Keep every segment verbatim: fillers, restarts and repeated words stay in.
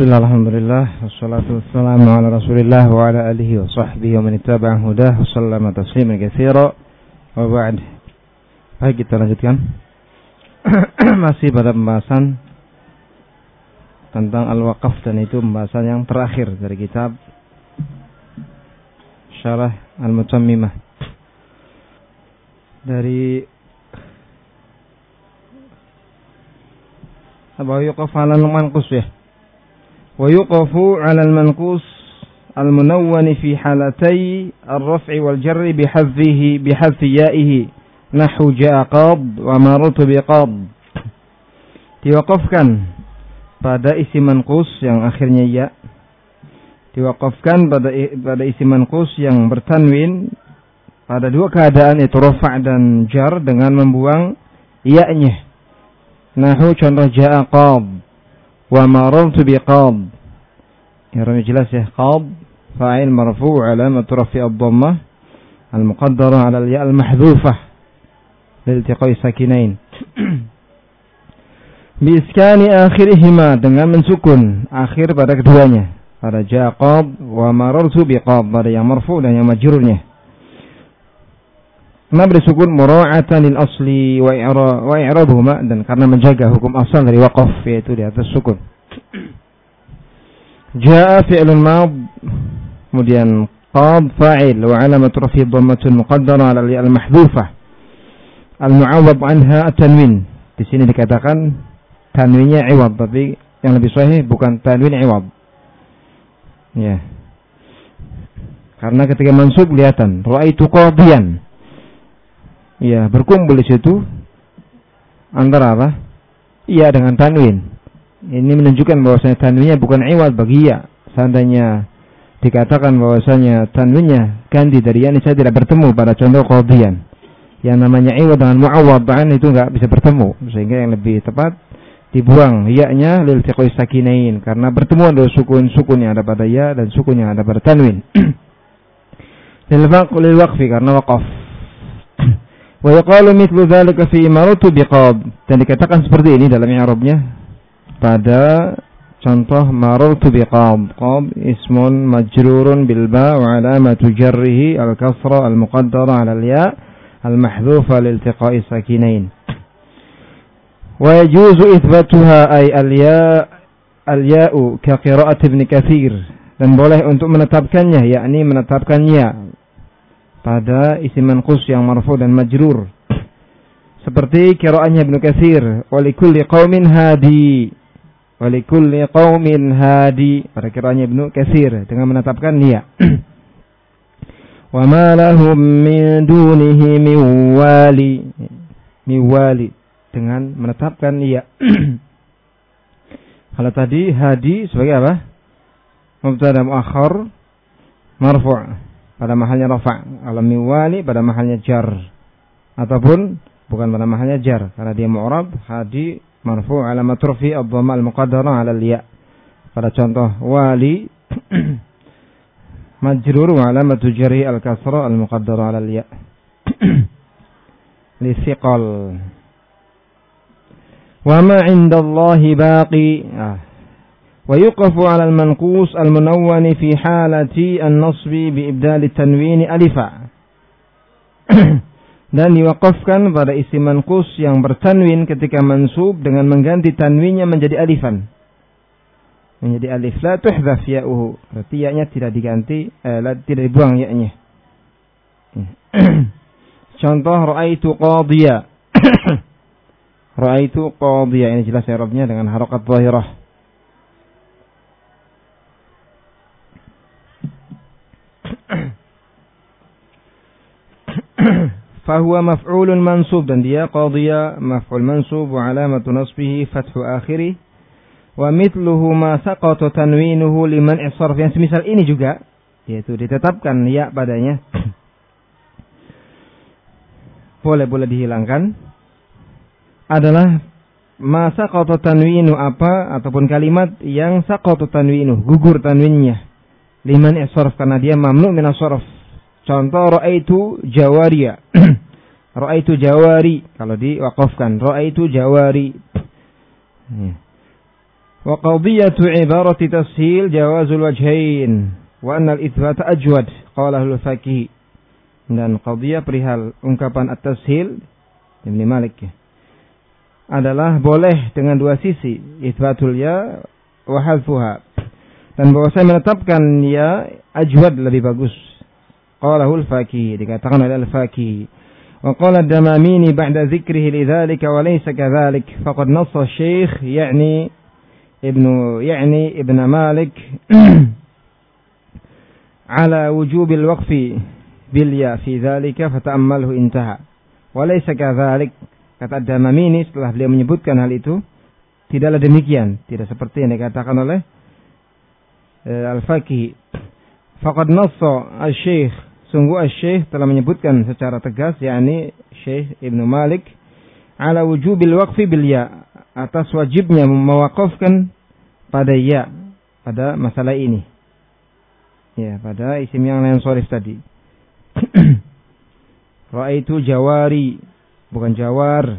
Bismillah, alhamdulillah, wassalatu wassalamu ala rasulillah wa ala alihi wa sahbihi wa man ittaba'a hudah wa sallama tasliman katsira wa ba'd. Baik, kita lanjutkan. Masih pada pembahasan tentang al-waqaf, dan itu pembahasan yang terakhir dari kitab Syarah Al-Mutammimah dari Abu Yuqaf al-Manqus ya. ويقف على المنقوص المنون في حالتي الرفع والجر بحذفه بحذف يائه نحو جاء قاض ومررت بقاض. Diwaqafkan pada isi manqus yang akhirnya ya. Diwaqafkan pada pada isi manqus yang bertanwin pada dua keadaan, yaitu rafa' dan jar, dengan membuang ya-nya. Nahu contoh jaa qad wa marartu biqad. Ya, jelas ya. Qad fa'il marfu' alamat rafi' ad-dhammah al-muqaddarah 'ala al-ya' al-mahdhufah liltiqa'i sakinain. Bi iskani akhirihima, dengan mensukun akhir pada keduanya, pada jaa qad wa marartu biqad, pada yang marfu' dan yang majrurnya. Kenapa disukun? Mura'atan lil asli wa i'ra wa i'rabuhuma, dan karena menjaga hukum asal dari waqaf, yaitu di atas sukun. Jaa fi'lun mad, kemudian qad fa'il wa 'alamat rafi' dhammatun muqaddarah 'ala al-ya' al-mahdhufah al-mu'awwad 'anha at-tanwin. Di sini dikatakan tanwinnya iwad, tapi yang lebih sahih bukan tanwin iwad. Ya. Karena ketika mansub kelihatan ra'aitu qadiyan. Ya, berkumpul di situ antara apa? Iya dengan tanwin. Ini menunjukkan bahwasanya tanwinnya bukan iwad bagi ya. Seandainya dikatakan bahwasanya tanwinnya ganti dari ya, ini saya tidak bertemu pada contoh qadiyan. Yang namanya iwad dengan mu'awwadhan itu enggak bisa bertemu, sehingga yang lebih tepat dibuang ya-nya lil tiqai sakinain, karena bertemuan dari sukun-sukun yang ada pada ya dan sukun yang ada pada tanwin. Lil lil waqfi, karena waqaf. Wa yuqalu mithlu dzalika fi marartu biqad, dan dikatakan seperti ini dalam i'rabnya pada contoh marartu biqad. Qad ismun majrurun bil ba wa alamatu jarrihi al kasra al muqaddara 'ala al ya al mahdhufa lil iltiqa'i sakinain. Wa yajuzu itsbatuha ay al ya al ya'u ka qira'at Ibn Katsir, dan boleh untuk menetapkannya, yakni menetapkannya pada isim manqus yang marfu dan majrur, seperti qiraatnya Ibnu Katsir, wa likulli qaumin hadi, wa likulli qaumin hadi, pada qiraatnya Ibnu Katsir dengan menetapkan ya. Wa ma lahum min dunihi min wali, min wali, dengan menetapkan ya. Kalau tadi hadi sebagai apa? Mubtada muakhar marfu' pada mahalnya rafa', kalau miwali pada mahalnya jar, ataupun bukan pada mahalnya jar karena dia mu'rab. Hadi marfu' alamat rafi' ad-dhamma al-muqaddarah 'ala al-ya. Pada contoh wali majrur wa alamat jarri al-kasra al-muqaddarah 'ala al-ya. Li thiqal. Wa ma 'indallahi baqi. Ah. ويقف على المنقوص المنون في حالة النصب بإبدال التنوين ألفا. Dan diwaqafkan pada isim manqus yang bertanwin ketika mansub dengan mengganti tanwinnya menjadi alifan, menjadi alif. La tuhdhaf ya'uhu, berarti ya-nya tidak diganti, eh, tidak dibuang ya-nya. Contoh ra'aitu qadhiya. Ra'aitu qadhiya, ini jelas i'rabnya dengan harakat zahirah. Fahuwa maf'ulun mansub, dan dia qadhiya maf'ul mansub wa alamatu nasbihi fathu akhiri wa mithluhu ma saqata tanwinuhu liman isarf. Yang semisal ini juga, yaitu ditetapkan ya padanya, boleh boleh dihilangkan, adalah ma saqata tanwinu, apa ataupun kalimat yang saqata tanwinu, gugur tanwinnya, liman isarf, karena dia mamnu' min as-sarf. Contoh ra'aitu jawariya. Ra'aitu jawari, kalau diwaqafkan ra'aitu jawari. Wa qadiyatu ibarati tashil jawazul wajhain wa anna al-itsbat ajwad qala al-faqih. Dan qadiyah perihal ungkapan at-tashil Ibnu Malik adalah boleh dengan dua sisi, itsbatul ya wa hadfuha. Dan bahwa saya menetapkan ya ajwad lebih bagus. Qala al-faqih, dikatakan oleh al-faqih. Wa qala ad-Damamini ba'da dzikrihi lidzalika wa laysa kadzalik faqad nassa asy-syekh yani Ibnu yani Ibn Malik ala wujubil waqfi bil ya fi dzalika fata'ammalhu intaha. Wa laysa kadzalik, kata Damamini setelah beliau menyebutkan hal itu, tidaklah demikian, tidak seperti yang dikatakan oleh uh, Al-Faqih. Faqad nassa asy-syekh, sungguh asy-syekh telah menyebutkan secara tegas, yakni Syekh Ibnu Malik, ala wujubil waqfi bil ya, atas wajibnya mewakafkan pada ya pada masalah ini. Ya, pada isim yang lain sharif tadi. Ra'aitu jawari, bukan jawar.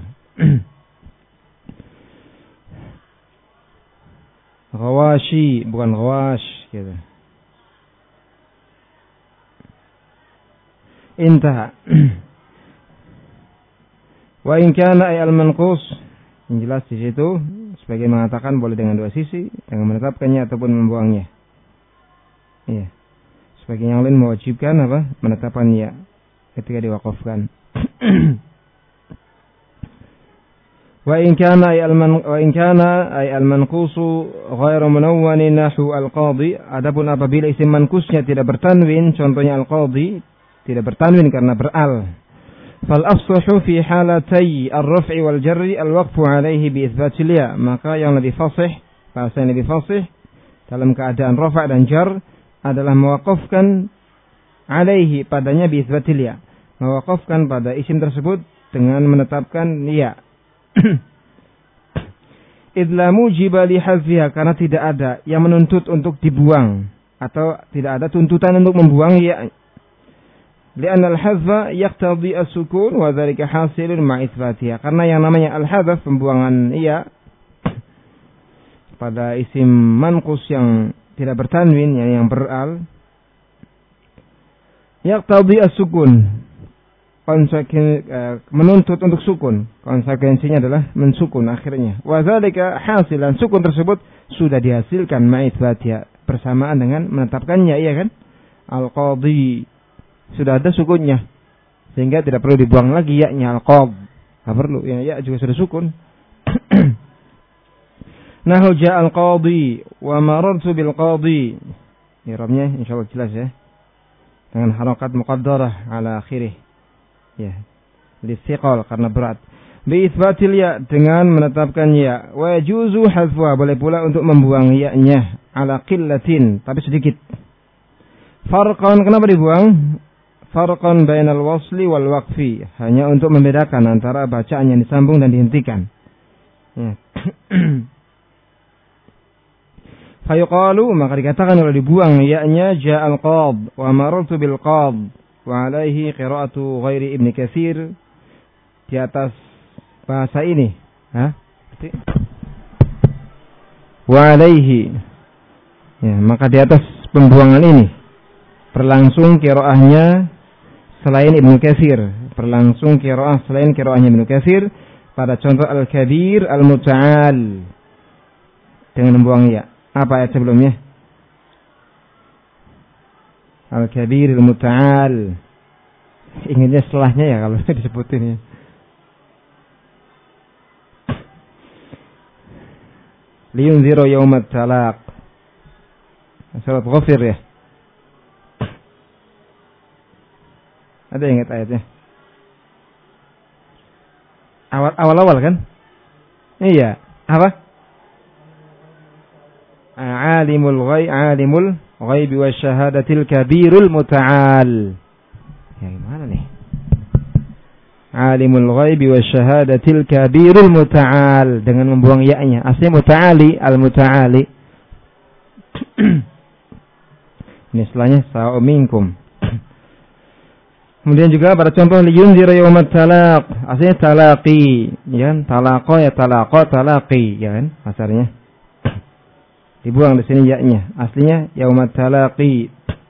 Ghawashi, bukan ghawash gitu. Intaha. Wa in kana ay al-manqus, yang jelas di situ sebagai mengatakan boleh dengan dua sisi, dengan menetapkannya ataupun membuangnya. Iya. Sebagai yang lain mewajibkan apa? Menetapkan ya ketika diwakafkan. Wa in kana ay al-man wa in kana ay al-manqus ghairu munawwan nahu al-qadi, adapun apabila isim manqusnya tidak bertanwin, contohnya al-qadi tidak bertanwin karena beral. Fal afsahu fi halatay ar-raf'i wal jarri al-waqfu alaihi bi itsbatil ya, maka yang lebih fasih, bahasa yang lebih fasih dalam keadaan rafa' dan jar adalah mewaqafkan alaihi padanya bi itsbatil ya, mewaqafkan pada isim tersebut dengan menetapkan ya. Idla mujiba li hazfiha, karena tidak ada yang menuntut untuk dibuang atau tidak ada tuntutan untuk membuang ya. Li'anna al-hazfa yaqtadi as-sukun wa dzalika hasilun ma itsbatiha, karena yang namanya al-hadzf, pembuangan iya pada isim manqus yang tidak bertanwin, yang yang beral, yaqtadi as-sukun, konsekuensi uh, menuntut untuk sukun, konsekuensinya adalah mensukun akhirnya. Wa dzalika hasilan, sukun tersebut sudah dihasilkan ma itsbatiha, bersamaan dengan menetapkannya, iya kan? Al-qadi sudah ada sukunnya, sehingga tidak perlu dibuang lagi ya-nya al-qad. Enggak perlu, ya, ya juga sudah sukun. Nahu ja'a al-qadi wa marartu bil qadi. I'rabnya insyaallah jelas ya. Dengan harakat muqaddarah ala akhirih. Ya. Listiqal karena berat. Bi itsbatil ya, dengan menetapkan ya. Wa yajuzu hadfuha, boleh pula untuk membuang ya-nya ala qillatin, tapi sedikit. Farqan, kenapa dibuang? Farqan bainal wasli wal waqfi, hanya untuk membedakan antara bacaan yang disambung dan dihentikan. Ya. Fayuqalu, maka dikatakan kalau dibuang ya-nya ja'al qad wa marartu bil qad wa alaihi qira'atu ghairi Ibnu Katsir, di atas bahasa ini, ha? Wa alaihi, ya, maka di atas pembuangan ini berlangsung qiraahnya selain Ibnu Katsir, berlangsung qiraah selain qiraahnya Ibnu Katsir pada contoh al-kabir al-muta'al dengan membuang ya. Apa ayat sebelumnya? Al-kabir al-muta'al. Ingatnya setelahnya ya kalau disebutin ya. Liyunziru yaumat talaq. Surat Ghafir ya. Ada yang ingat ayatnya? Awal-awal kan? Iya. Apa? Alimul ghaib, alimul ghaibi wasyahadatil kabirul muta'al. Ya gimana nih? Alimul ghaibi wasyahadatil kabirul muta'al, dengan membuang ya-nya. Aslinya muta'ali, al-muta'ali. Ini istilahnya sa'u minkum. Kemudian juga pada contoh liyunzir yaumat talaq, aslinya talaqi, ya kan? Talaqa ya talaqa talaqi, ya kan? Asalnya. Dibuang di sini ya-nya. Aslinya yaumat talaqi.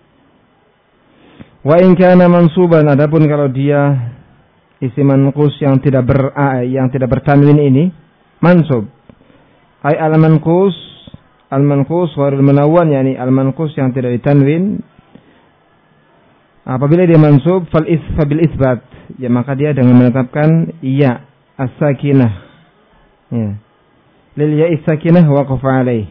Wa in kana mansuban, adapun kalau dia isim manqus yang tidak ber yang tidak bertanwin ini mansub. Ai al-manqus, al-manqus ghairul munawwan, yakni al-manqus yang tidak ditanwin. Apabila dia mansub fal isfa bil isbat, ya maka dia dengan menetapkan ya as-sakinah. Ya. Lil ya as-sakinah waqaf alaih.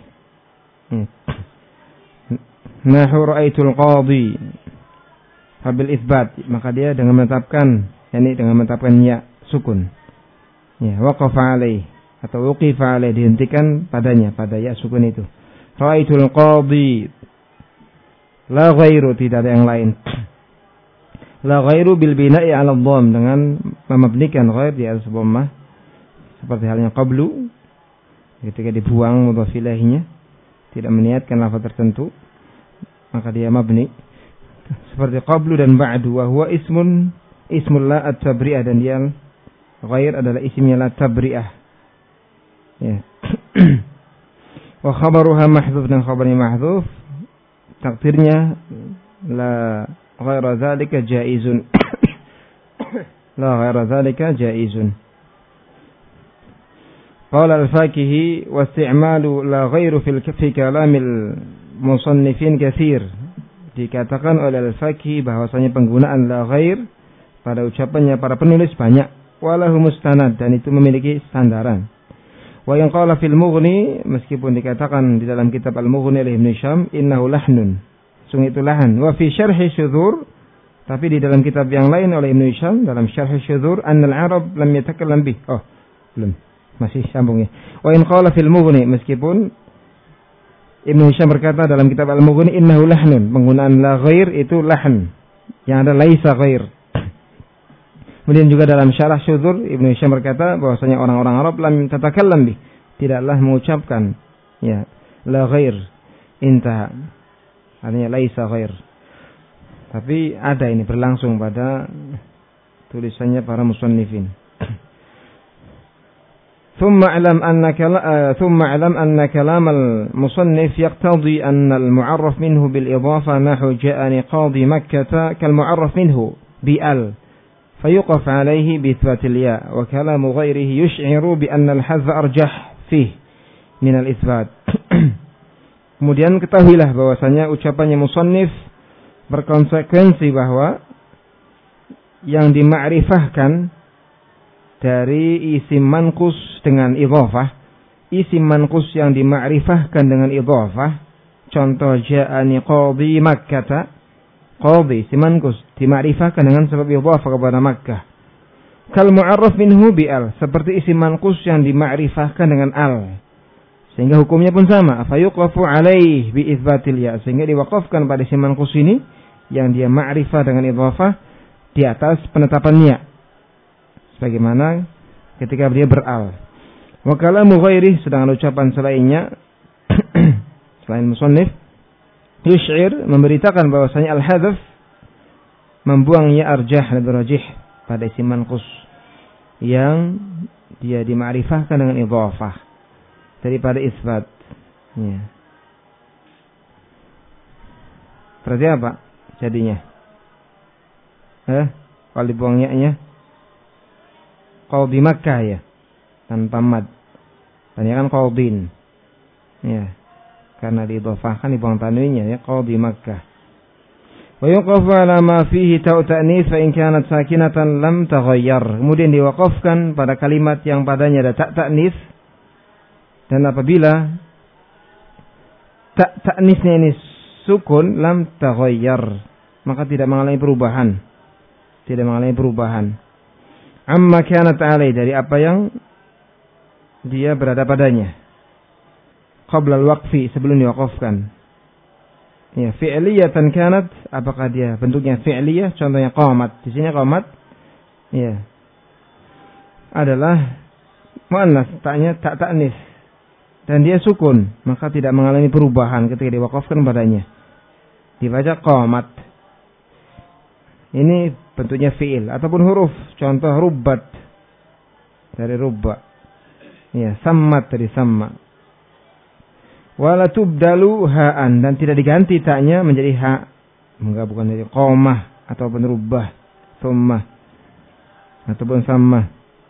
Nahu ra'aitul qadhi fabil isbat, maka dia dengan menetapkan, yakni dengan menetapkan ya sukun. Ya, waqaf alaih atau wuqifa alaih, dihentikan padanya, pada ya sukun itu. Ra'aitul qadhi, la ghairu, tidak ada yang lain. La ghairu bil bina'i 'ala dhamm, dengan memabnikan ghair di atas dhammah, seperti halnya qablu ketika dibuang mudhaf ilaihnya, tidak meniatkan lafaz tertentu, maka dia mabni. Seperti qablu dan ba'du, wa huwa ismun ismul la at-tabri'ah, dan dia ghair adalah isimnya la tabri'ah. Ya. Wa khabaruha mahdhuf, dan khabarnya mahdhuf, takdirnya la ghaira dzalika jaizun. La ghaira dzalika jaizun. Qala al-Fakihi wa isti'malu la ghairu fil fi kalamil musannifin katsir. Dikatakan oleh al-Fakihi bahwasanya penggunaan la ghair pada ucapannya para penulis banyak, walahu mustanad, dan itu memiliki sandaran. Wa in qala fil Mughni, meskipun dikatakan di dalam kitab Al-Mughni oleh Ibnu Hisham, innahu lahnun, sungguh itu lahan. Wa fi syarhi syudzur, tapi di dalam kitab yang lain oleh Ibnu Hisham dalam syarhi syudzur, annal arab lam yatakallam bih. Oh, belum. Masih sambungnya. Wa in qala fil Mughni, meskipun Ibnu Hisham berkata dalam kitab Al-Mughni, innahu lahnun, penggunaan la ghair itu lahn, yang ada laisa ghair. Kemudian juga dalam syarah syudzur, Ibnu Hisham berkata bahwasanya orang-orang Arab lam tatakallam bih, tidaklah mengucapkan ya la ghair, intaha, artinya laisa ghair. Tapi ada ini berlangsung pada tulisannya para musannifin. ثم اعلم أن ثم اعلم أن كلام المصنف يقتضي أن المعرف منه بالإضافة نحو جاءني قاضي مكة كالمعرف منه بأل فيوقف عليه بإثبات الياء، وكلام غيره يشعر بأن الحذف أرجح فيه من الإثبات. Kemudian ketahuilah bahwasanya ucapannya musannif berkonsekuensi bahwa yang dimakrifahkan dari isim manqus dengan idhafah, isim manqus yang dimakrifahkan dengan idhafah, contoh ja'ani qadhi Makkah, qadhi isim manqus dimakrifahkan dengan sebab idhafah kepada Makkah. Kal mu'arraf minhu bi al, seperti isim manqus yang dimakrifahkan dengan al, sehingga hukumnya pun sama. Fa yuqafu alaih bi itsbatil ya, sehingga diwaqafkan pada isim manqus ini yang dia ma'rifah dengan idhafah di atas penetapannya, bagaimana ketika dia beral. Wa kalamu ghairi, sedangkan ucapan selainnya selain musannif, yush'ir, memberitakan bahwasanya al-hadzf, membuang ya arjah, lebih rajih pada isim manqus yang dia dimakrifahkan dengan idhafah daripada isbat. Ya. Berarti apa jadinya? Eh, kalau dibuang ya-nya qadhi Makkah ya, tanpa mad. Tanya kan qadhin. Ya. Karena diidhafahkan, dibuang tanwinnya ya, qadhi Makkah. Wa yuqafu ala ma fihi ta'u ta'nits fa in kanat sakinatan lam taghayyar. Kemudian diwaqafkan pada kalimat yang padanya ada ta' ta'nits, dan apabila ta' ta'nitsnya ini sukun, lam taghayyar, maka tidak mengalami perubahan. Tidak mengalami perubahan. Amma kanat alai, dari apa yang dia berada padanya, qabla al-waqfi, sebelum diwaqafkan. Ya, fi'liyatan kanat, apakah dia bentuknya fi'liyah, contohnya qamat. Di sini qamat ya adalah muannas, ta'nya ta' ta'nis, dan dia sukun, maka tidak mengalami perubahan ketika diwaqafkan padanya, dibaca qamat. Ini bentuknya fi'il ataupun huruf, contoh rubbat dari rubba, ya, sammat dari samma. Wala tubdalu ha'an, dan tidak diganti taknya menjadi ha. Enggak, bukan dari qomah ataupun rubah, thummah ataupun sammah.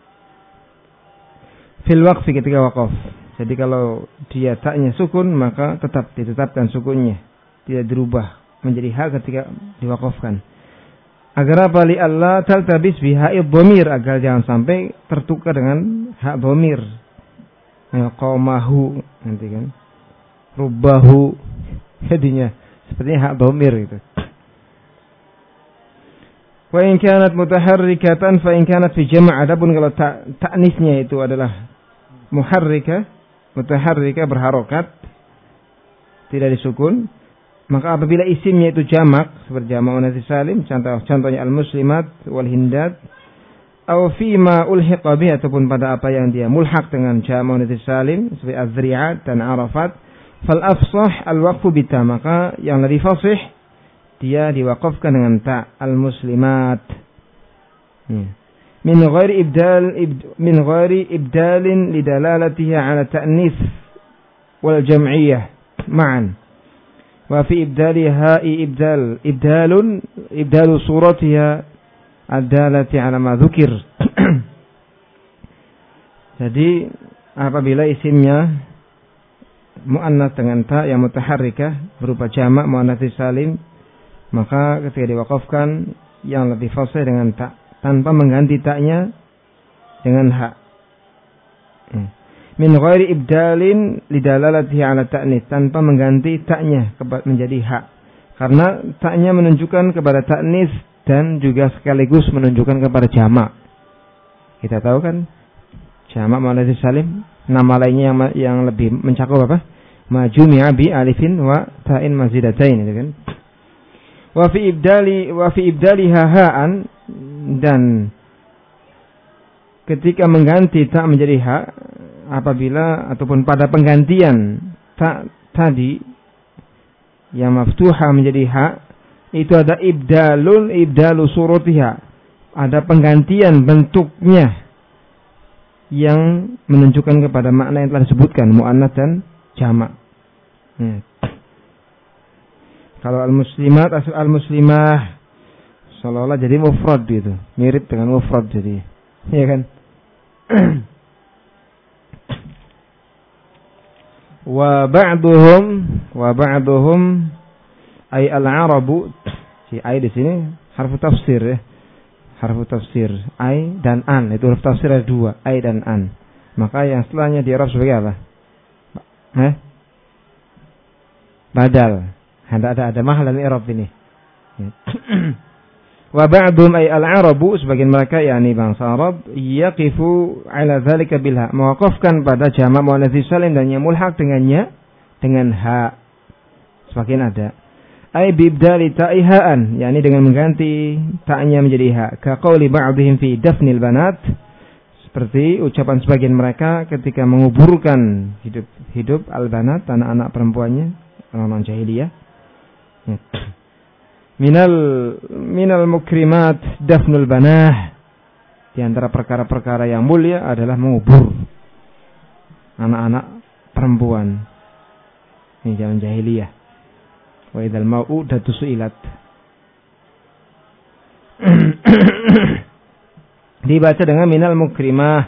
Fil waqfi, ketika waqaf. Jadi kalau dia taknya sukun, maka tetap ditetapkan sukunnya, tidak dirubah menjadi ha ketika diwaqafkan. Agar apa? Li Allah taltabis biha'id dhamir, agar jangan sampai tertukar dengan hak dhamir. Ya, qamahu nanti kan. Rubahu, jadinya sepertinya hak dhamir itu. Wa in kanat mutaharrikatan fa in kanat fi jama', adapun kalau ta- ta'nisnya itu adalah muharrika, mutaharrika berharokat, tidak disukun, maka apabila isimnya itu jamak seperti jamak muannats salim, contoh contohnya al-muslimat wal hindat, atau fi ma ulhiqa bih, ataupun pada apa yang dia mulhaq dengan jamak muannats salim seperti az-zari'at dan arafat, fal afsah al-waqfu bita, maka yang lebih fasih dia diwaqafkan dengan ta, al-muslimat. Min ghairi ibdal ibd, min ghairi ibdalin lidalalatiha ala ta'nis wal jam'iyah ma'an. Wa fi ibdaliha ibdal ibdalun ibdalu suratiha ad-dalati ala ma dzukir. Jadi apabila isimnya muannats dengan ta yang mutaharrikah berupa jamak muannats salim, maka ketika diwaqafkan yang lebih fasih dengan ta, tanpa mengganti taknya dengan ha. Min ghairi ibdalin lidalalatihi ala ta'nis, tanpa mengganti taknya menjadi ha, karena taknya menunjukkan kepada ta'nis dan juga sekaligus menunjukkan kepada jamak. Kita tahu kan jamak muannats salim, nama lainnya yang yang lebih mencakup apa? Ma jumi'a bi alifin wa ta'in mazidatain, itu kan. Wa fi ibdali wa fi ibdaliha ha'an, dan ketika mengganti ta menjadi ha, apabila ataupun pada penggantian ta tadi yang maftuha menjadi ha, itu ada ibdalul ibdalu suratiha, ada penggantian bentuknya yang menunjukkan kepada makna yang telah disebutkan, muannats dan jamak. Hmm. Kalau al-muslimat, asal al-muslimah seolah-olah jadi mufrad gitu, mirip dengan mufrad jadi, ya kan? Wa ba'duhum wa ba'duhum ay al-arabu, si ay di sini harfu tafsir ya. Harfu tafsir, ay dan an, itu huruf tafsir ada dua, ay dan an. Maka yang setelahnya di Arab sebagai apa? Hah? Badal. Ada ada ada mahal dalam Arab ini. Wa ba'dhum ay al-arabu, sebagian mereka yakni bangsa Arab, yaqifu ala dzalika bil ha, mewaqafkan pada jamak muannats salim dan yang mulhaq dengannya dengan ha. Sebagian ada ay bibdali ta'ihaan, yakni dengan mengganti ta'nya menjadi ha, ka qauli ba'dihim fi dafnil banat, seperti ucapan sebagian mereka ketika menguburkan hidup hidup al-banat, anak-anak perempuannya orang-orang jahiliyah. Minal minal mukrimat dafnul banah, di antara perkara-perkara yang mulia adalah mengubur anak-anak perempuan. Ini zaman jahiliyah. Wa idzal mau'udatu su'ilat. Dibaca dengan minal mukrimah,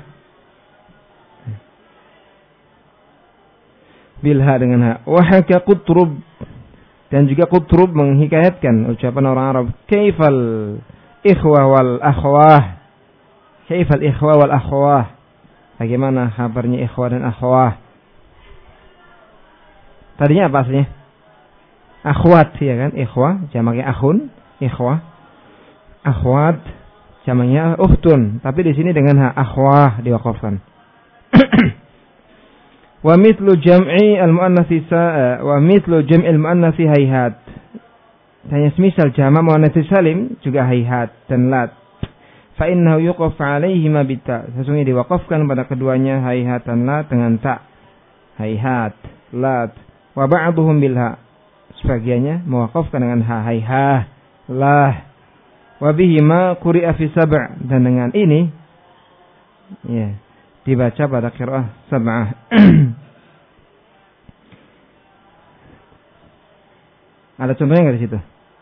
bilha dengan ha. Wa haka Qutrub, dan juga Qutrub menghikayatkan ucapan orang Arab, kaifal ikhwah wal akhwah, kaifal ikhwah wal akhwah, bagaimana kabarnya ikhwah dan akhwah. Tadinya apa aslinya? Akhwat, ya kan? Ikhwah jamaknya akhun, ikhwah. Akhwat jamaknya ukhtun, tapi di sini dengan ha, akhwah diwaqafkan. Wa mithlu jam'i al-muannats wa mithlu jam'i al-muannats hayhat. Dan semisal jamak muannats salim juga hayhat dan lat. Fa innahu yuqaf 'alaihima bita. Sesungguhnya diwaqafkan pada keduanya hayhat dan lat dengan ta. Hayhat, lat. Wa ba'dhum bil ha. Sebagiannya mewaqafkan dengan ha, hayha, lah. Wa bihima quri'a fi sab', dan dengan ini ya dibaca pada qiraah sab'ah. Ada contohnya nggak di situ?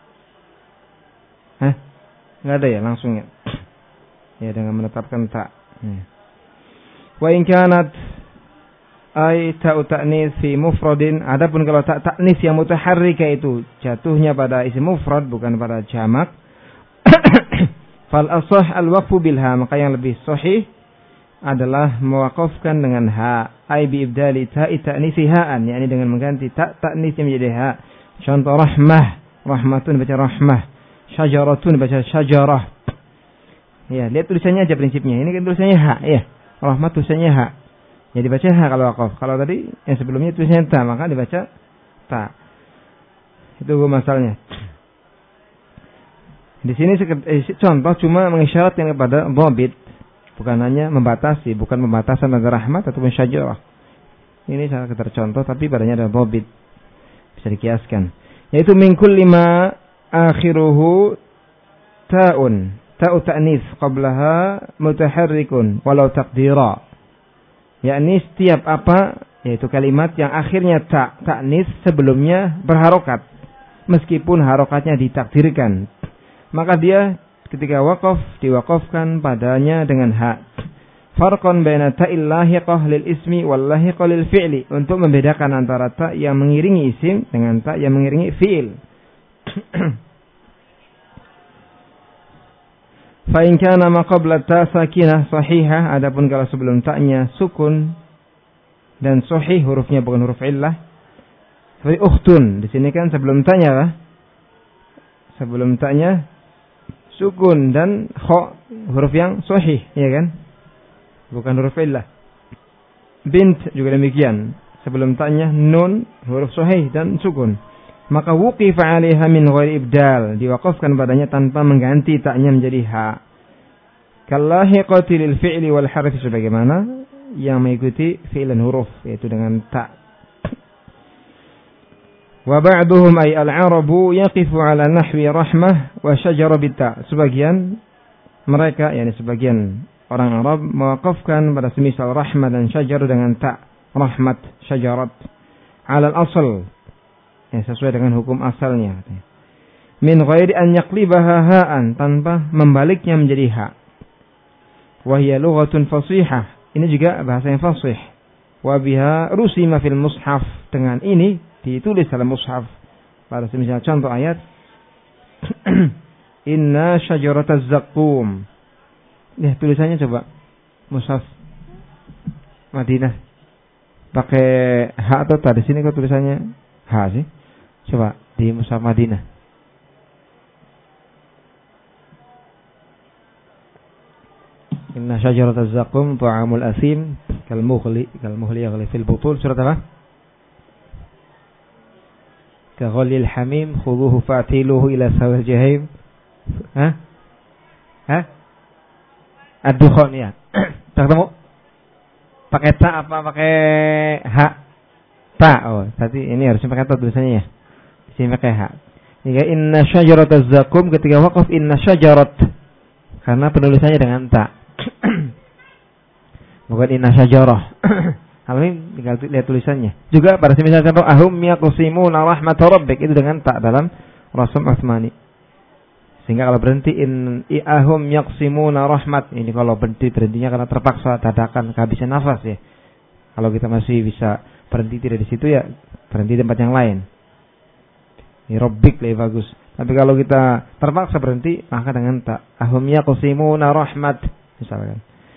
Hah? Nggak ada ya, langsung ya. Ya, dengan menetapkan ta. Ya. Wa in kanat ay ta'u ta'nis fi mufradin, adapun kalau tak ta'nis yang mutaharrika itu jatuhnya pada isim mufrad bukan pada jamak, fal ashah al waqfu bil ha, maka yang lebih sahih adalah mewakafkan dengan ha, ay bi ibdali ta'i ta'nisi ha'an, yakni dengan mengganti ta' ta'nis menjadi ha. Contoh rahmah, rahmatun baca rahmah, syajaratun baca syajarah. Ya, lihat tulisannya aja prinsipnya. Ini kan tulisannya ha, ya. Rahmat tulisannya ha. Ya dibaca ha kalau waqaf. Kalau tadi yang sebelumnya tulisannya ta, maka dibaca ta. Itu masalahnya. Di sini eh, contoh cuma mengisyaratkan kepada dhabit, bukan hanya membatasi, bukan pembatasan antara rahmat ataupun syajarah. Ini salah sekedar contoh, tapi padanya ada dhabit. Bisa dikiaskan. Yaitu min kulli ma akhiruhu ta'un, ta'u ta'nis qablaha mutaharrikun walau taqdira. Yakni setiap apa, yaitu kalimat yang akhirnya ta, ta'nis sebelumnya berharokat, meskipun harokatnya ditakdirkan, maka dia ketika waqaf diwaqafkan padanya dengan ha. Farqan baina ta'il lahiqah lil ismi wal lahiqah lil fi'li, untuk membedakan antara ta yang mengiringi isim dengan ta yang mengiringi fi'il. Fa in kana ma qabla ta sakinah sahihah, adapun kalau sebelum ta'nya sukun dan sahih, hurufnya bukan huruf illah. Seperti ukhtun, di sini kan sebelum ta'nya lah. Sebelum ta'nya sukun dan kha, huruf yang sahih, ya kan? Bukan huruf illah. Bint juga demikian. Sebelum ta'nya nun, huruf sahih dan sukun. Maka wuqifa 'alaiha min ghairi ibdal, diwaqafkan padanya tanpa mengganti ta'nya menjadi ha. Kallahiqati lil fi'li wal harfi, sebagaimana yang mengikuti fi'il dan huruf, yaitu dengan ta. Wa ba'duhum ay al-'arabu yaqifu 'ala nahwi rahmah wa syajara bit-ta. Sebagian mereka, yakni sebagian orang Arab mewaqafkan pada semisal rahmat dan syajar dengan ta, rahmat, syajarat, 'ala al-asl, ya, sesuai dengan hukum asalnya. Min ghairi an yaqlibaha ha'an, tanpa membaliknya menjadi ha. Wa hiya lughatun fasihah, ini juga bahasa yang fasih. Wa biha rusima fil mushaf, dengan ini ditulis dalam mushaf. Pada semisal contoh ayat inna syajarataz zaqqum. Ya, tulisannya coba mushaf Madinah pakai ha atau ta? Di sini kok tulisannya ha sih? Coba di mushaf Madinah. Inna syajarataz zaqqum ta'amul asim kal mughli kal mughli yaghli fil butul. Surat apa? Ka ghalil hamim khudhuhu fa'tiluhu ila sawil jahim. Hah? Hah? Ad-dukhan, ya. Tak ketemu? Pakai ta apa pakai ha? Ta. Oh, tadi ini harusnya pakai ta tulisannya ya. Di sini pakai ha. Jika inna syajarataz zaqqum, ketika waqaf inna syajarat, karena penulisannya dengan ta. Bukan inna syajarah. Hal ini tinggal lihat tulisannya. Juga pada semisal contoh ahum yaqsimuna rahmatar rabbik, itu dengan ta dalam Rasul Utsmani. Sehingga kalau berhenti in ahum yaqsimuna rahmat, ini kalau berhenti berhentinya karena terpaksa dadakan kehabisan nafas ya. Kalau kita masih bisa berhenti tidak di situ ya berhenti di tempat yang lain. Ini rabbik lebih bagus. Tapi kalau kita terpaksa berhenti maka dengan ta. Ahum yaqsimuna rahmat misalkan.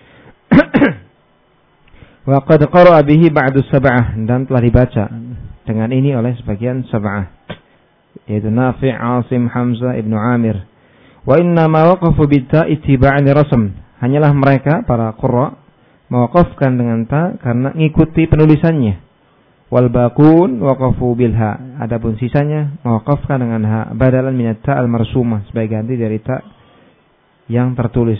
Wa qad qara'a bihi ba'du sab'ah, dan telah dibaca dengan ini oleh sebagian sab'ah, yaitu Nafi', Asim, Hamzah, Ibnu Amir. Wa inna ma waqafu bita ittiba'an li rasm, hanyalah mereka para qurra mewaqafkan dengan ta karena ngikuti penulisannya. Wal baqun waqafu bil ha, adapun sisanya mewaqafkan dengan ha badalan min ta al marsumah, sebagai ganti dari ta yang tertulis.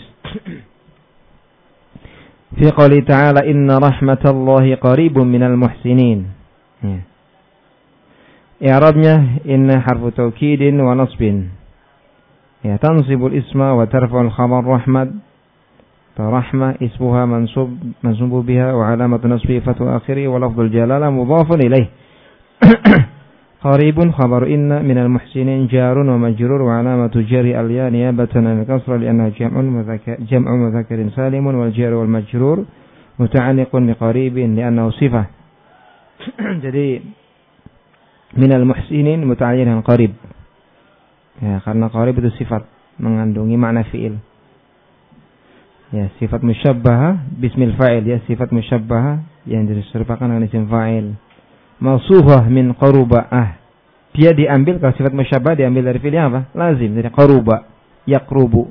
Fi qouli ta'ala inna rahmatallahi qaribun minal muhsinin. Ya. I'rabnya inna harfu taukidin wa nasbin. Ya, tansibul isma wa tarfa'ul khabar rahmat. Rahmah ismuha mansub mansubu biha wa alamatu nasbi fatu akhiri wa lafdul jalala mudhafun ilaih. Qaribun khabaru inna minal muhsinin jarun wa majrur wa alamatu jari al-ya niyabatan an al-kasra li'annaha jam'un mudzakkar jam'u mudzakkarin salimun wal jaru wal majrur muta'alliqun bi qaribin li'annahu sifah. Jadi minal muhsinin muta'alliqun dengan qarib. Ya, karena qarib itu sifat mengandungi makna fi'il. Ya, sifat musyabbaha bismil fa'il, ya, sifat musyabbaha yang diserupakan dengan isim fa'il. Mausuhah min qaruba. Ah, dia diambil, kalau sifat musyabbaha diambil dari fi'il apa? Lazim, dari qaruba, yaqrubu.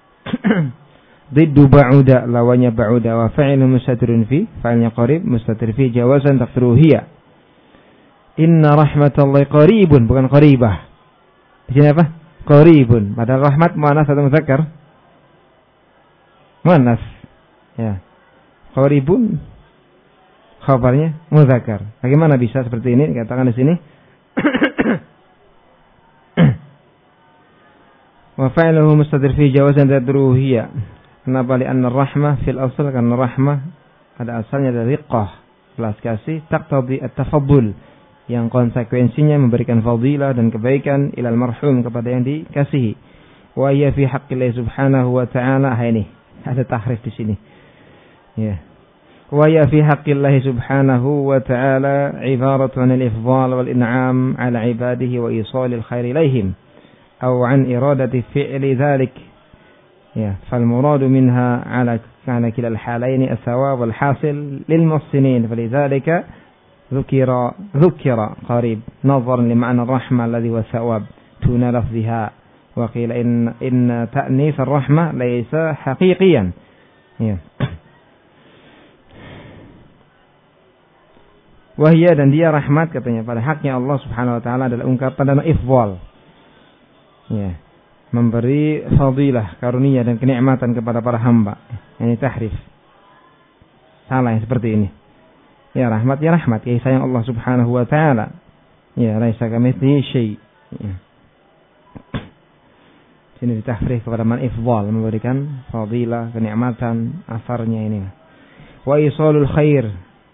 Diddu ba'uda, lawannya ba'uda, wa fa'ilu mustatirun fi, fa'ilnya qarib, mustatir fi jawazan taqdiru hiya. Inna rahmatallahi qaribun, bukan qaribah. Di sini apa? Qaribun. Padahal rahmat muannas atau muzakkar? Muannas. Ya. Qaribun khabarnya muzakkar. Bagaimana bisa seperti ini? Dikatakan di sini. Wa fa'iluhu mustatir fi jawazan tadruhu hiya. Kenapa? Li'anna rahmah fil asal, karena rahmah ada asalnya dari riqqah, belas kasih, taqtadi at-tafaddul, yang konsekuensinya memberikan fadilah dan kebaikan ilal marhum, kepada yang dikasihi. Wa ya fi haqqillah subhanahu wa ta'ala. Ini ada tahrif di sini. Ya. Wa ya fi haqqillah subhanahu wa ta'ala ibaratu 'anil ifdal wal in'am 'ala 'ibadihi wa isalil khair ilaihim aw 'an iradati fi'li dhalik. Ya, fal muradu minha 'ala kana kilal halaini as-sawab wal hasil lil muhsinin, falidzalika ذكر ذكر قريب نظرا لمعنى الرحمة الذي هو الثواب دون لفظها. وقيل إن إن تأنيث الرحمة ليس حقيقيا. Wahia, dan dia rahmat, katanya, pada haknya Allah Subhanahu wa taala adalah ungkapan dan ifdal. Ya, memberi fadilah, karunia dan kenikmatan kepada para hamba. Ini tahrif. Salah yang seperti ini. Ya, rahmat ya rahmat, ya sayang Allah Subhanahu wa taala. Ya, laisa kamitslihi syai'. Ya. Sini ditahrif kepada man ifdal, memberikan fadilah, kenikmatan, asarnya ini. Wa isalul khair,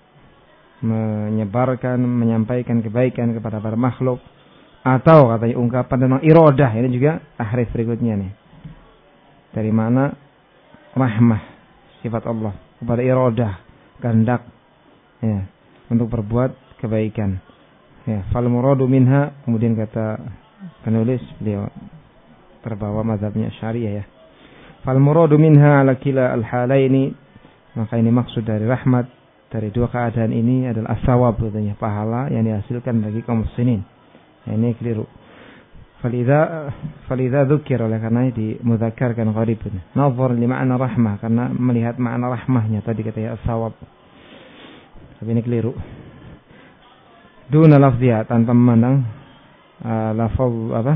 menyebarkan, menyampaikan kebaikan kepada para makhluk, atau katanya ungkapan tentang iradah, ini juga tahrif berikutnya nih. Dari mana rahmah, sifat Allah, kepada iradah, kehendak, ya, untuk berbuat kebaikan. Ya, fal muradu minha, kemudian kata penulis, beliau terbawa mazhabnya Syariah, ya. Fal muradu minha ala kila al halaini, maka ini maksud dari rahmat dari dua keadaan ini adalah as-sawab, katanya, pahala yang dihasilkan bagi kaum muslimin. Ya, ini keliru. Falidha falidha dzukir, oleh karena dimudzakarkan qarib. Nazar li ma'na rahmah, karena melihat makna rahmahnya tadi katanya as-sawab. Tapi ini keliru. Duna lafziyah, tanpa memandang uh, lafaz apa?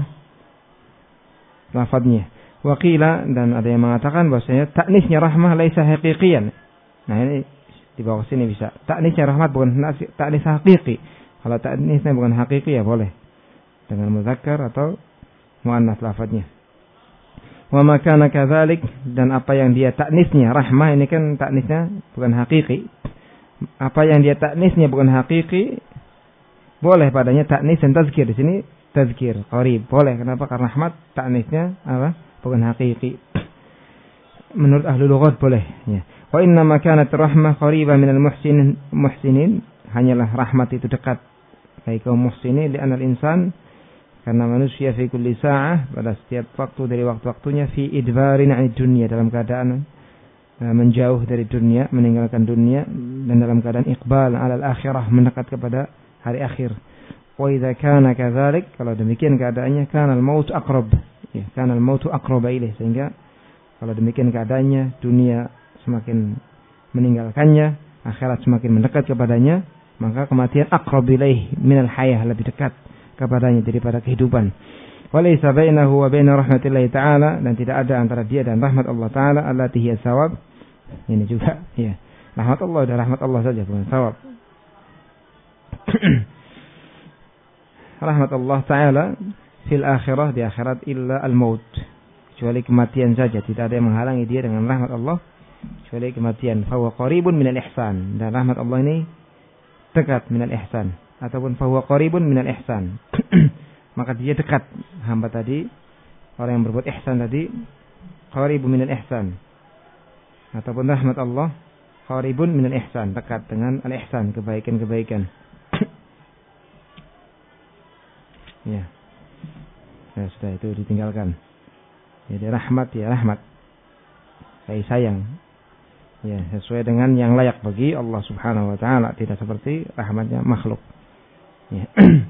Lafadznya. Waqila, dan ada yang mengatakan bahwasanya taknisnya rahmah laisa haqiqiyan. Nah, ini di bawah sini bisa. Taknisnya rahmat bukan taknis hakiki. Kalau taknisnya bukan hakiki, ya boleh dengan muzakkar atau muannas lafadznya. Wa ma kana kadzalik, dan apa yang dia taknisnya rahmah ini kan taknisnya bukan hakiki. Apa yang dia taknisnya bukan hakiki, boleh padanya taknis dan tazkir. Di sini tazkir, qarib, boleh. Kenapa? Karena rahmat taknisnya apa? Bukan hakiki. Menurut ahli lughat boleh. Ya. Wa inna ma kanat rahmah qaribah minal muhsinin muhsinin, hanyalah rahmat itu dekat bagi kaum muhsinin, li'anal insan, karena manusia fi kulli sa'ah, pada setiap waktu dari waktu-waktunya, fi idbarin 'anid dunya, dalam keadaan menjauh dari dunia, meninggalkan dunia, dan dalam keadaan iqbal 'alal akhirah, mendekat kepada hari akhir. Wa idza kana kadzalik, kalau demikian keadaannya, kana al-maut aqrab, ya, kana al-maut aqrab ilaih, sehingga kalau demikian keadaannya, dunia semakin meninggalkannya, akhirat semakin mendekat kepadanya, maka kematian aqrab ilaih minal hayah, lebih dekat kepadanya daripada kehidupan. Walaysa bainahu wa bain rahmatillahi ta'ala, dan tidak ada antara dia dan rahmat Allah Ta'ala, allati hiya sawab. Ini juga, ya, rahmat Allah dan rahmat Allah saja, bukan sawab. Rahmat Allah Ta'ala fil akhirah, di akhirat, illa al-maut, kecuali kematian saja. Tidak ada yang menghalangi dia dengan rahmat Allah kecuali kematian. Fa huwa qaribun minal ihsan, dan rahmat Allah ini dekat minal ihsan, ataupun fahuwa qaribun minal ihsan. Maka dia dekat, hamba tadi, orang yang berbuat ihsan tadi, qaribun minal ihsan. Ataupun rahmat Allah, qaribun minal ihsan, dekat dengan al-ihsan, kebaikan-kebaikan. Ya. Ya sudah, itu ditinggalkan. Jadi rahmat ya rahmat. Kasih sayang. Ya, sesuai dengan yang layak bagi Allah Subhanahu wa taala, tidak seperti rahmatnya makhluk. Ya.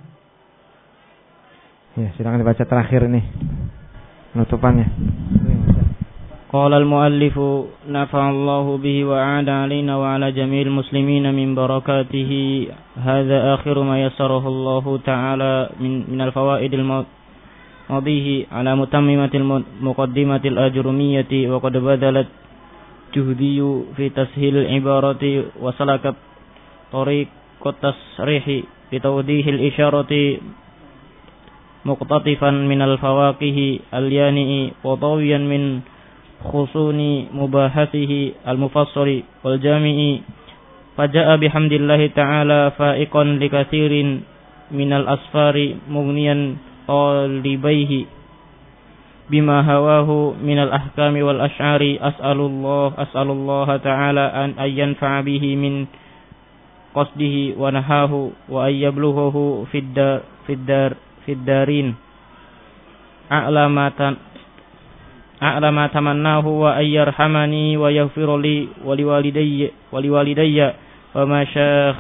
Ya, silakan dibaca terakhir ini. Penutupannya. Qala al-muallif nafa'allahu bihi wa 'ada 'alaina wa 'ala jami'il muslimina min barakatihi. Hadza akhiru ma yassarahu Allah ta'ala min min al-fawaidil madhihi 'ala mutammimatil muqaddimatil ajrumiyyati wa qad badalat juhdiyu fi tashil ibarati wa salakat tariqat tasrihi fi tawdihil isyarati muqtatifan min al-fawaqihi al-yani'i wa tawiyan min khusuni mubahasihi al-mufassari wal jami'i faja'a bihamdillahi ta'ala fa'iqan likathirin min al-asfari mughniyan talibaihi bima hawahu minal ahkami wal ash'ari as'alullah as'alullah ta'ala an ayyanfa'a bihi min qasdihi wa nahahu wa ayyabluhuhu fid dar fid dar fid darin a'lamatan a'lama tamannahu wa ayyarhamani wa yaghfir li wa liwalidayya wa liwalidayya wa masyayikh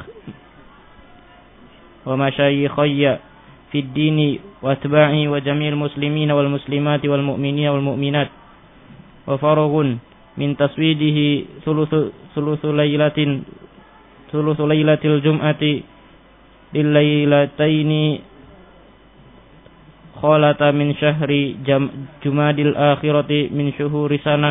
wa masyayikhayya في الدين واتباعه وجميع المسلمين والمسلمات والمؤمنين والمؤمنات وفرغ من تسويده ثلث ثلث ليلة ثلث ليلة الجمعة لليلتين خالة من شهر جماد الآخرة من شهور سنة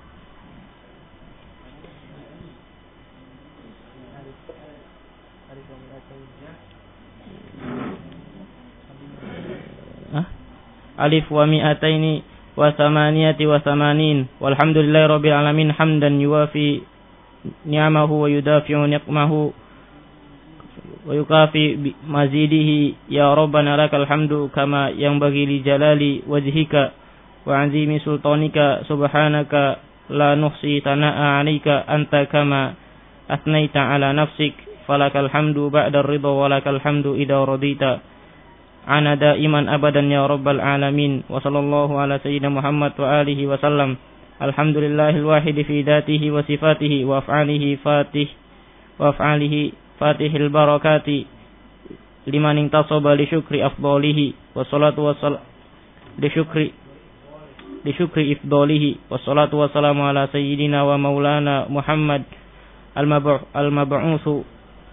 alif wa mi'ataini wa thamaniyati wa thamanin walhamdulillahi rabbil alamin hamdan yuwafi ni'amahu wa yudafi'u niqmahu wa yukafi mazidihi ya rabbana lakal hamdu kama yanbaghi li jalali wajhika wa 'azimi sultanika subhanaka la nuhsi tana'a 'alaika anta kama atnaita 'ala nafsik falakal hamdu ba'da ar-ridha wa lakal hamdu idza radita ana daiman abadan ya rabbal alamin wa sallallahu ala sayyidina Muhammad wa alihi wa sallam alhamdulillahil wahid fi dzatihi wa sifatihi wa af'alihi fatih wa af'alihi fatihil barakati liman intasaba li syukri afdalihi wa salatu wa salam li syukri li syukri ifdalihi wa salatu wa salamu ala sayyidina wa maulana Muhammad al-mab'utsu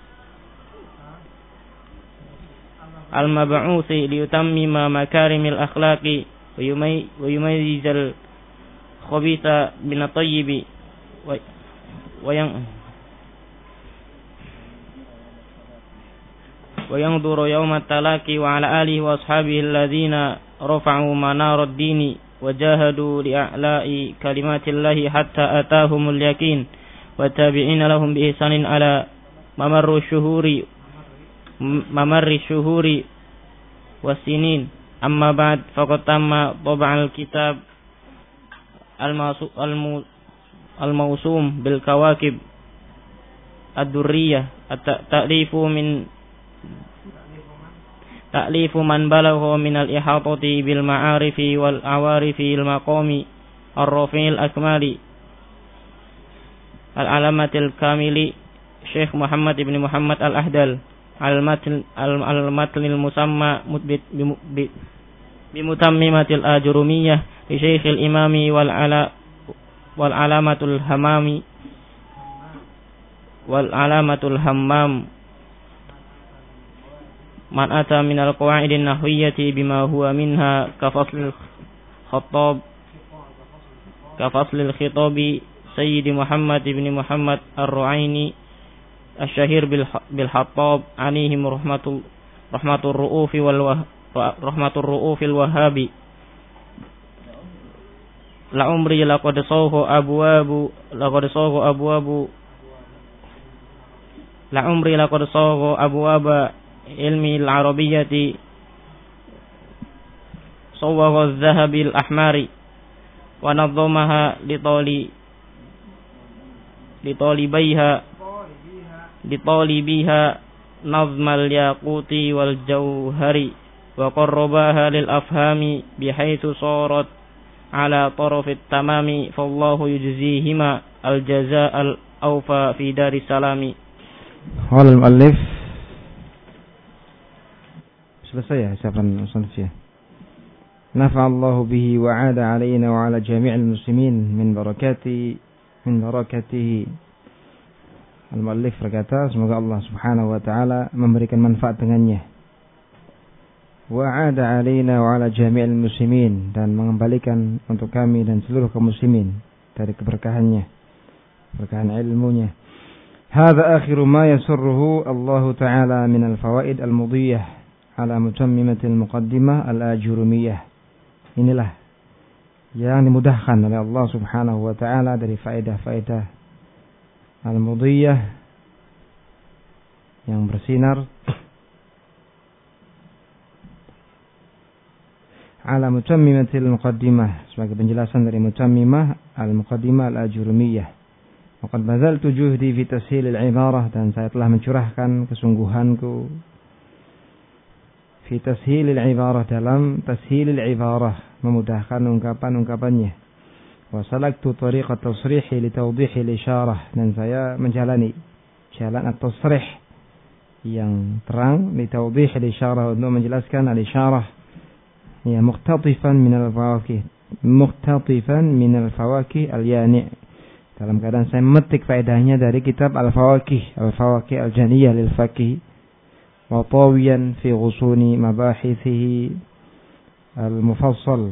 al-mab'utsi liyutammima makarimil akhlaqi wa yumayyizal khabitha min at-tayyibi wa yang wa yanzuru yawma talaqi wa ala alihi wa ashabihi alladhina rafa'u manar ad-dini wa jahadu li'a'la'i kalimatillahi hatta atahumul yaqin wa tabi'ina lahum bi ihsanin ala mamarru syuhuri mamarri syuhuri wasinin amma ba'd faqad tamma tab'al kitab al-mawsum bil kawakib ad-durriyah at-ta'lifu min ta'lifu man balagha min al-ihatati bil ma'arifi wal awarifi al maqami ar-rafi'il akmali al-alamatil kamili Syekh Muhammad ibn Muhammad al-Ahdal al-matn al-matnil musamma mutbit bi mutammimatil ajrumiyah li Syekhil Imami wal ala wal alamatul hamami wal alamatul hammam man ata minal qawaidin nahwiyyati bima huwa minha ka faslil khattab ka faslil khitabi Sayyidi Muhammad ibn Muhammad ar-Ru'aini الشهير بالحطاب عليهم رحمة رحمة الرؤوف والوه رحمة الرؤوف الوهابي لعمري لقد صوغ أبواب لقد صوغ أبواب لعمري لقد صوغ أبواب ilmi al-arabiyyati sawwagha adh-dhahabi al-ahmari wa nadhamaha li tali li talibaiha li talibiha nazm al-yaquti wal jawhari wa qarrabaha lil afhami bihaitsu sarat ala taraf at-tamami fallahu yujzihima al-jazaa al-awfa fi daris salami. Qala al-muallif, selesai ya ucapan usulnya. Nafa'allahu bihi wa 'ada 'alaina wa 'ala jami'il muslimin min barakati min barakatihi. Al-muallif berkata, semoga Allah Subhanahu wa taala memberikan manfaat dengannya. Wa 'ada 'alaina wa 'ala jami'il muslimin, dan mengembalikan untuk kami dan seluruh kaum muslimin dari keberkahannya, keberkahan ilmunya. Hadza akhiru ma yasurruhu Allah taala min al-fawaid al-mudiyah ala mutammimatil muqaddimah al-ajurumiyah. Inilah yang dimudahkan oleh Allah Subhanahu wa taala dari faedah-faedah al-mudiyah yang bersinar ala mutammimatil muqaddimah, sebagai penjelasan dari mutammimah al-muqaddimah al-ajurumiyah. Waqad bazaltu juhdi fi tashil al-ibarah, dan saya telah mencurahkan kesungguhanku fi tashil al-ibarah, dalam tashil al-ibarah, memudahkan ungkapan-ungkapannya. Wa salaktu tariqat tasrih li tawdih al-isyarah, dan saya menjalani jalan at-tasrih yang terang, li tawdih al-isyarah, untuk menjelaskan al-isyarah, ya, muqtatifan min al-fawakih muqtatifan min al-fawakih al-yani', dalam keadaan saya memetik faedahnya dari kitab al-fawakih al-fawakih al-janiyah lil faqih, wa tawiyan fi ghusuni mabahithihi al-mufassal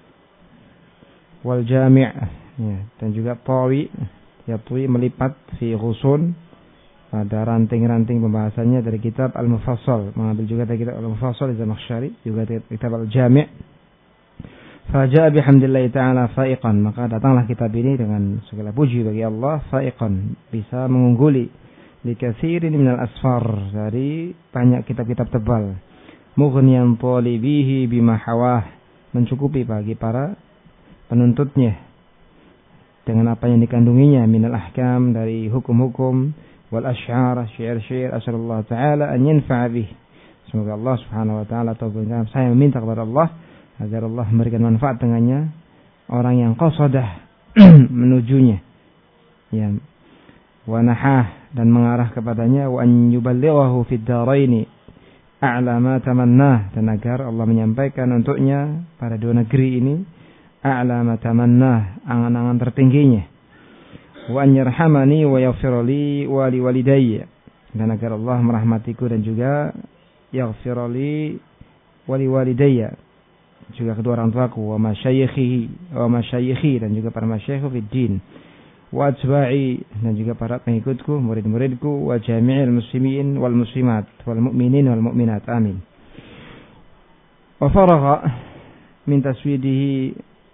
wal jami', ya, dan juga tawi, ya, tawi melipat fi ghusun, pada ranting-ranting pembahasannya dari kitab al-mufassal, mengambil juga dari kitab al-mufassal Az-Zamakhsyari, juga dari kitab al-jami'. Faja'a bihamdillahi ta'ala fa'iqan, maka datanglah kitab ini dengan segala puji bagi Allah, fa'iqan, bisa mengungguli li katsirin minal asfar, dari banyak kitab-kitab tebal, mughniyan talibihi bima hawah, mencukupi bagi para penuntutnya dengan apa yang dikandunginya, minal ahkam, dari hukum-hukum, wal asy'ar, syair-syair, asallallahu ta'ala an yanfa'a bih, semoga Allah Subhanahu wa ta'ala, atau saya meminta kepada Allah agar Allah memberikan manfaat dengannya orang yang qasadah menujunya, ya, wa nahah, dan mengarah kepadanya, wa an yuballighahu fid dharaini a'la ma tamannah, dan agar Allah menyampaikan untuknya pada dua negeri ini a'la ma tamannah, angan-angan tertingginya, wa an yarhamani wa yaghfir li wa li walidayya, dan agar Allah merahmatiku dan juga yaghfir li wa li walidayya, juga kedua orang tuaku, wa masyayikhi wa masyayikhi, dan juga para masyayikh fid din, wa atba'i, dan juga para pengikutku, murid-muridku, wa jami'il muslimin wal muslimat wal mu'minin wal mu'minat, amin. Wa faragha min taswidihi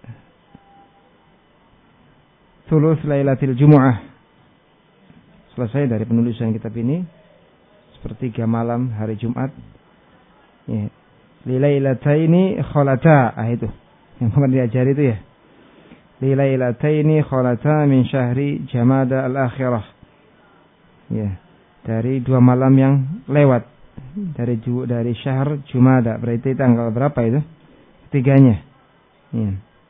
thuluth lailatul jumu'ah, selesai dari penulisan kitab ini sepertiga malam hari Jumat, ya, li lailataini khalata, ah itu yang pernah diajari itu, ya, li lailataini khalata min syahri Jamada al-akhirah, ya, dari dua malam yang lewat dari dari syahr Jumada, berarti tanggal berapa itu? Ketiganya, ya.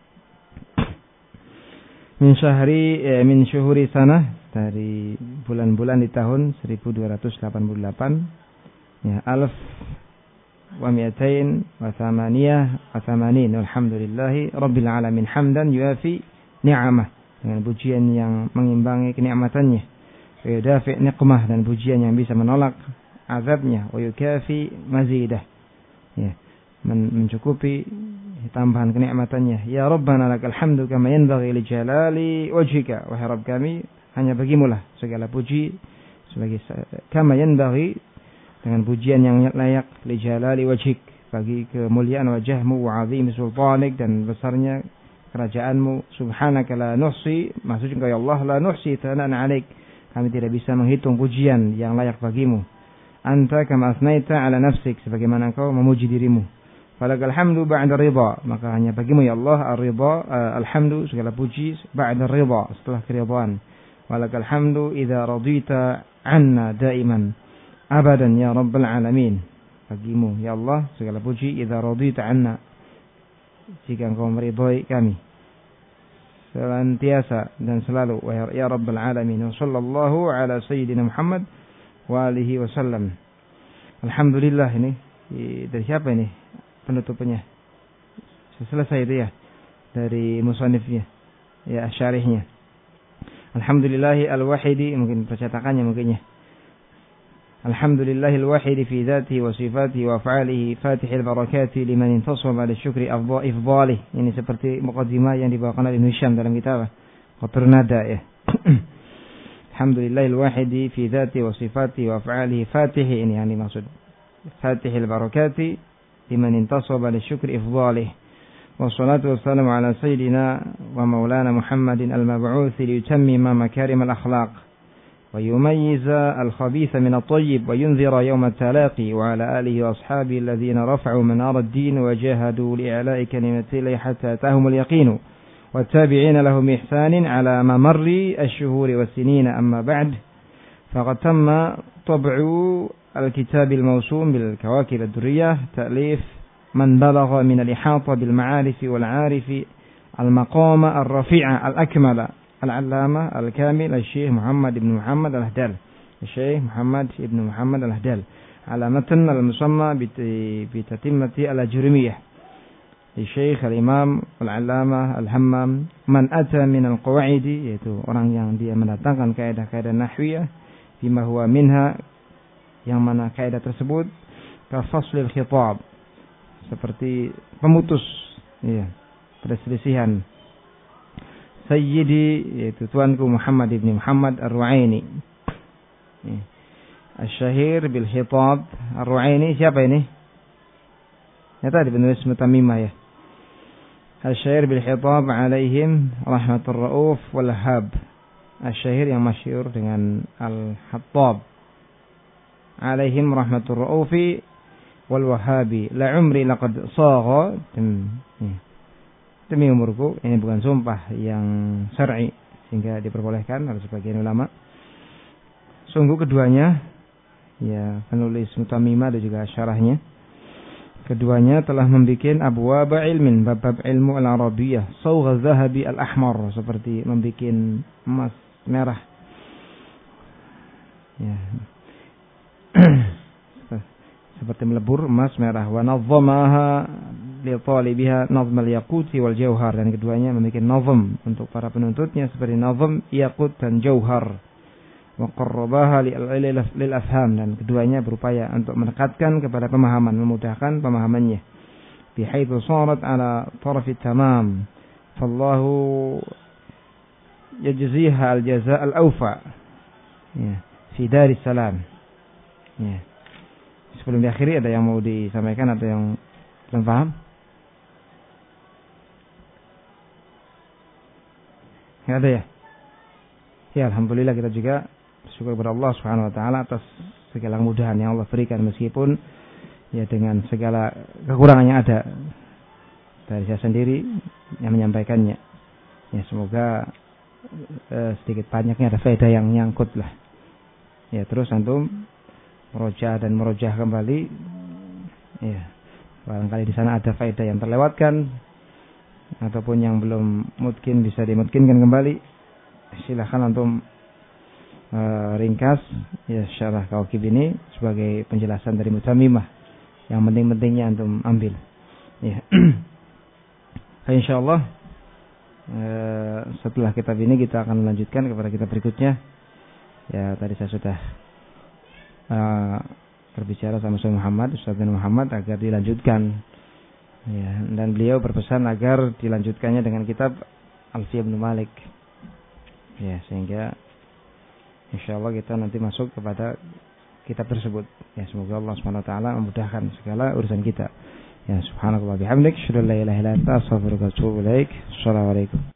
Min syahri eh, min syuhuri sanah, dari bulan-bulan di tahun seribu dua ratus delapan puluh delapan, ya, alf wa mi'atain wa thamaniyah wa thamanin, alhamdulillahi rabbil alamin, hamdan yuafi ni'amah, dengan pujian yang mengimbangi kenikmatannya, wa yudafi niqmah, dan pujian yang bisa menolak azabnya, wa yukafi mazidah, ya, men mencukupi tambahan kenikmatannya. Ya Rabbana lakal hamdu kama yanbaghi li jalali wajhika, wahai Rabb kami, hanya bagimulah segala puji sebagai kama yanbaghi, dengan pujian yang layak, li jalali wajhik, bagi kemuliaan wajahmu, wa azim sultanik, dan besarnya kerajaanmu. Subhanaka la nuhsi, maksudnya ya Allah, la nuhsi thana'an alaik, kami tidak bisa menghitung pujian yang layak bagimu. anta kama asnaita ala nafsik, sebagaimana engkau memuji dirimu. Falakal hamdu ba'da ridha, maka hanya bagimu ya Allah ar-ridha, uh, alhamdu segala puji ba'da ridha, setelah keridhaan. Walakal hamdu idza radita 'anna daiman abadan ya rabbal alamin. Bagimu ya Allah segala puji idza radita 'anna, jika engkau meridhai kami senantiasa dan selalu ya rabbal alamin. Wa sallallahu ala sayyidina Muhammad wa alihi wasallam. Alhamdulillah, ini dari siapa ini penutupnya? Selesai itu ya, dari musannifnya, ya syarihnya. Alhamdulillahi al-wahidi, mungkin percetakannya mungkinnya. Alhamdulillahi al-wahidi fi dzatihi wa sifatihi wa af'alihi fatihil barakati liman intasaba ala syukri afdhalih. Ini seperti muqaddimah yang dibawakan oleh Ibnu Hisham dalam kitab Qatrun Nada ya. Alhamdulillahi al-wahidi fi dzatihi wa sifatihi wa af'alihi fatihi, ini yang dimaksud. Fatihil barakati liman intasaba ala syukri afdhalih. Wassalatu wassalamu ala sayyidina wa maulana Muhammadin al-mab'uts liyutammima makarim al-akhlaq wa yumayyiza al-khabitha min at-tayyib wa yunzira yawm at-talaqi wa ala alihi wa ashabihi alladhina rafa'u manar ad-din wa jahadu li'ala'i kalimatillahi hatta atahum al-yaqin wa tabi'ina lahum ihsanin ala mamarri ash-shuhuri was-sinin. Amma ba'd, faqad tamma tab'u الكتاب الموسوم بالكواكب الدرية تأليف من بلغ من الإحاطة بالمعارف والعارف المقام الرفيع الأكمل العلامة الكامل الشيخ محمد بن محمد الأهدال الشيخ محمد بن محمد الأهدال على متن المسمى بتتمة الأجرمية الشيخ الإمام العلامة الهمام من أتى من القواعد, yaitu orang yang dia mendatangkan kaidah-kaidah nahwiyah bima huwa minha, yang mana kaidah tersebut kafaslil khitab, seperti pemutus ya perselisihan. Sayyidi, yaitu tuanku Muhammad ibn Muhammad Ar-Ru'aini. Ya. Asy-syahir bil khitab. Ar-Ru'aini siapa ini? Ya tadi penulis Mutamimah ya. Asy-syahir bil khitab alaihim rahmatur rauf wal hab. Asy-syahir yang masyhur dengan Al-Hattab. Alaihim rahmatur raufi wal wahabi la umri laqad sagha, demi umurku, ini bukan sumpah yang syar'i sehingga diperbolehkan oleh sebagian ulama. Sungguh keduanya, ya penulis Mutamimah dan juga syarahnya, keduanya telah membuat abwab ilmin, bab-bab ilmu al-arabiyyah, sawgha zahabi al-ahmar, seperti membuat emas merah ya, seperti melebur emas merah. Wa nazzamaha li talibiha nazm al-yaquti wal jauhar, dan keduanya membuat nazm untuk para penuntutnya seperti nazm yaqut dan jauhar. Wa qarrabaha lil afham, dan keduanya berupaya untuk mendekatkan kepada pemahaman, memudahkan pemahamannya. Bihaitsu sarat ala taraf tamam, fallahu yajziha al-jazaa al-awfa ya fi daris salam. Ya. Sebelum diakhiri ada yang mau disampaikan atau yang belum paham? Enggak ada ya? Ya, alhamdulillah kita juga bersyukur kepada Allah Subhanahu wa taala atas segala kemudahan yang Allah berikan, meskipun ya dengan segala kekurangan yang ada dari saya sendiri yang menyampaikannya. Ya, semoga eh, sedikit banyaknya ada faedah yang nyangkut lah. Ya, terus antum merojah dan merojah kembali, ya barangkali di sana ada faedah yang terlewatkan ataupun yang belum mungkin bisa dimungkinkan kembali. Silahkan antum uh, ringkas ya syarah Kawakib ini sebagai penjelasan dari Mutamimah, yang penting-pentingnya antum ambil ya. Insyaallah uh, setelah kitab ini kita akan melanjutkan kepada kitab berikutnya. Ya, tadi saya sudah Uh, berbicara sama Ustaz Muhammad, Ustaz Muhammad agar dilanjutkan ya, dan beliau berpesan agar dilanjutkannya dengan kitab Alfiyah bin Malik ya, sehingga insyaallah kita nanti masuk kepada kitab tersebut ya. Semoga Allah Subhanahu wa taala memudahkan segala urusan kita ya. Subhanallah bihamdik, syada la ilaha illa anta, astaghfiruka wa atubu ilaik. Assalamualaikum.